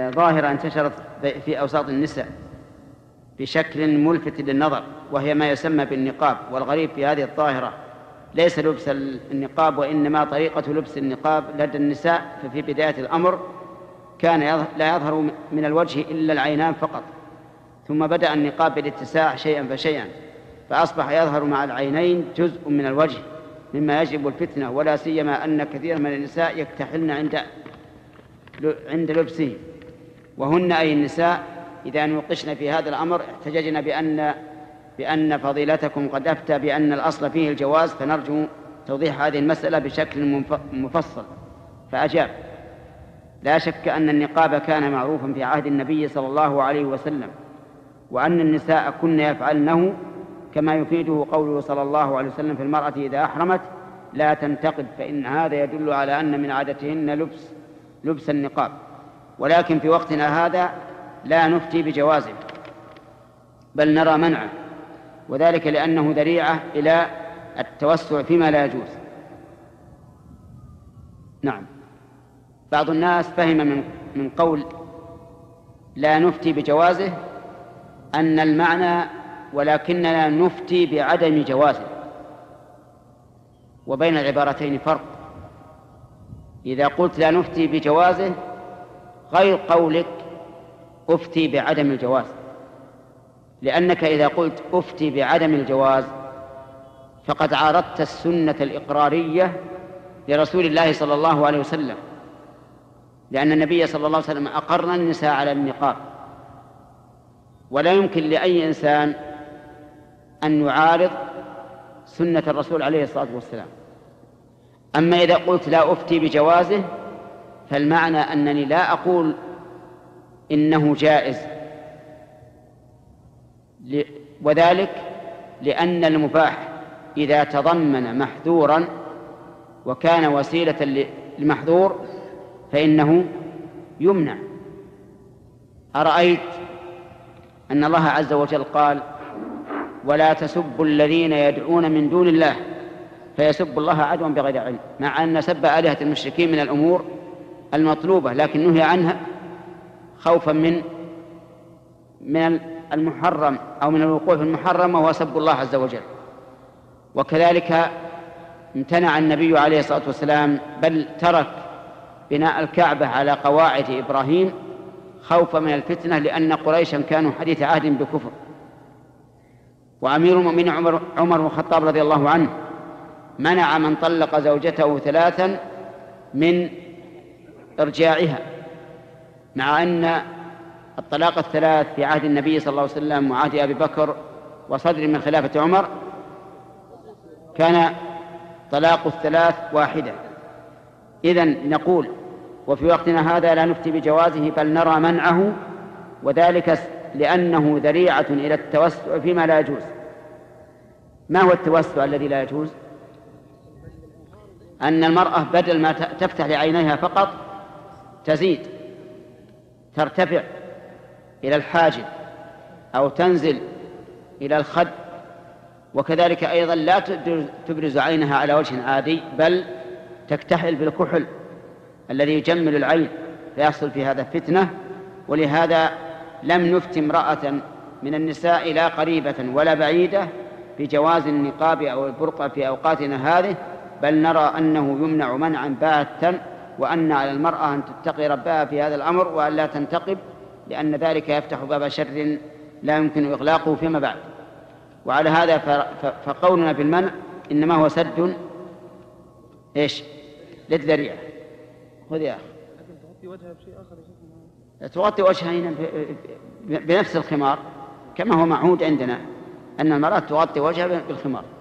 ظاهرة انتشرت في أوساط النساء بشكل ملفت للنظر، وهي ما يسمى بالنقاب. والغريب في هذه الظاهرة ليس لبس النقاب، وإنما طريقة لبس النقاب لدى النساء. ففي بداية الأمر كان لا يظهر من الوجه إلا العينان فقط، ثم بدأ النقاب بالاتساع شيئا فشيئا، فأصبح يظهر مع العينين جزء من الوجه، مما يجلب الفتنة، ولا سيما أن كثيرا من النساء يكتحلن عند لبسه. وهن أي النساء إذا نوقشن في هذا الأمر احتججن بأن فضيلتكم قد أفتى بأن الأصل فيه الجواز، فنرجو توضيح هذه المسألة بشكل مفصل. فأجاب: لا شك أن النقاب كان معروفا في عهد النبي صلى الله عليه وسلم، وأن النساء كن يفعلنه، كما يفيده قوله صلى الله عليه وسلم في المرأة إذا أحرمت لا تنتقب، فإن هذا يدل على أن من عادتهن لبس النقاب. ولكن في وقتنا هذا لا نفتي بجوازه، بل نرى منعه، وذلك لأنه ذريعة إلى التوسع فيما لا يجوز. نعم. بعض الناس فهم من قول لا نفتي بجوازه أن المعنى ولكننا نفتي بعدم جوازه، وبين العبارتين فرق. إذا قلت لا نفتي بجوازه غير قولك أفتي بعدم الجواز، لأنك إذا قلت أفتي بعدم الجواز فقد عارضت السنة الإقرارية لرسول الله صلى الله عليه وسلم، لأن النبي صلى الله عليه وسلم أقرنا النساء على النقاب، ولا يمكن لأي إنسان أن يعارض سنة الرسول عليه الصلاة والسلام. أما إذا قلت لا أفتي بجوازه فالمعنى أنني لا أقول إنه جائز، وذلك لأن المباح إذا تضمن محذورا وكان وسيلة للمحذور فإنه يمنع. أرأيت أن الله عز وجل قال: ولا تسبوا الذين يدعون من دون الله فيسبوا الله عدوا بغير علم، مع أن سب آلهة المشركين من الأمور المطلوبة، لكن نهي عنها خوفا من المحرم أو من الوقوع في المحرم، وهو سب الله عز وجل. وكذلك امتنع النبي عليه الصلاة والسلام، بل ترك بناء الكعبة على قواعد إبراهيم خوفا من الفتنة، لأن قريشا كانوا حديث عهد بكفر. وأمير المؤمنين عمر بن الخطاب رضي الله عنه منع من طلق زوجته 3 من إرجاعها، مع أن الطلاق 3 في عهد النبي صلى الله عليه وسلم وعهد أبي بكر وصدر من خلافة عمر كان طلاق 3 واحدة. إذن نقول وفي وقتنا هذا لا نفتي بجوازه بل نرى منعه، وذلك لأنه ذريعة إلى التوسع فيما لا يجوز. ما هو التوسع الذي لا يجوز؟ أن المرأة بدل ما تفتح لعينيها فقط تزيد، ترتفع إلى الحاجب أو تنزل إلى الخد، وكذلك أيضا لا تبرز عينها على وجه عادي، بل تكتحل بالكحل الذي يجمل العين، فيحصل في هذا فتنة. ولهذا لم نفت امرأة من النساء لا قريبة ولا بعيدة بجواز النقاب أو البرقع في أوقاتنا هذه، بل نرى أنه يمنع منعا باتا، وأن على المرأة أن تتقي ربها في هذا الأمر وأن لا تنتقب، لأن ذلك يفتح باب شر لا يمكن إغلاقه فيما بعد. وعلى هذا فقولنا بالمنع إنما هو سد للذريعة. خذ يا أخي. لكن تغطي وجهها بشيء آخر يا شيخ؟ تغطي وجهها هنا بنفس الخمار، كما هو معهود عندنا أن المرأة تغطي وجهها بالخمار.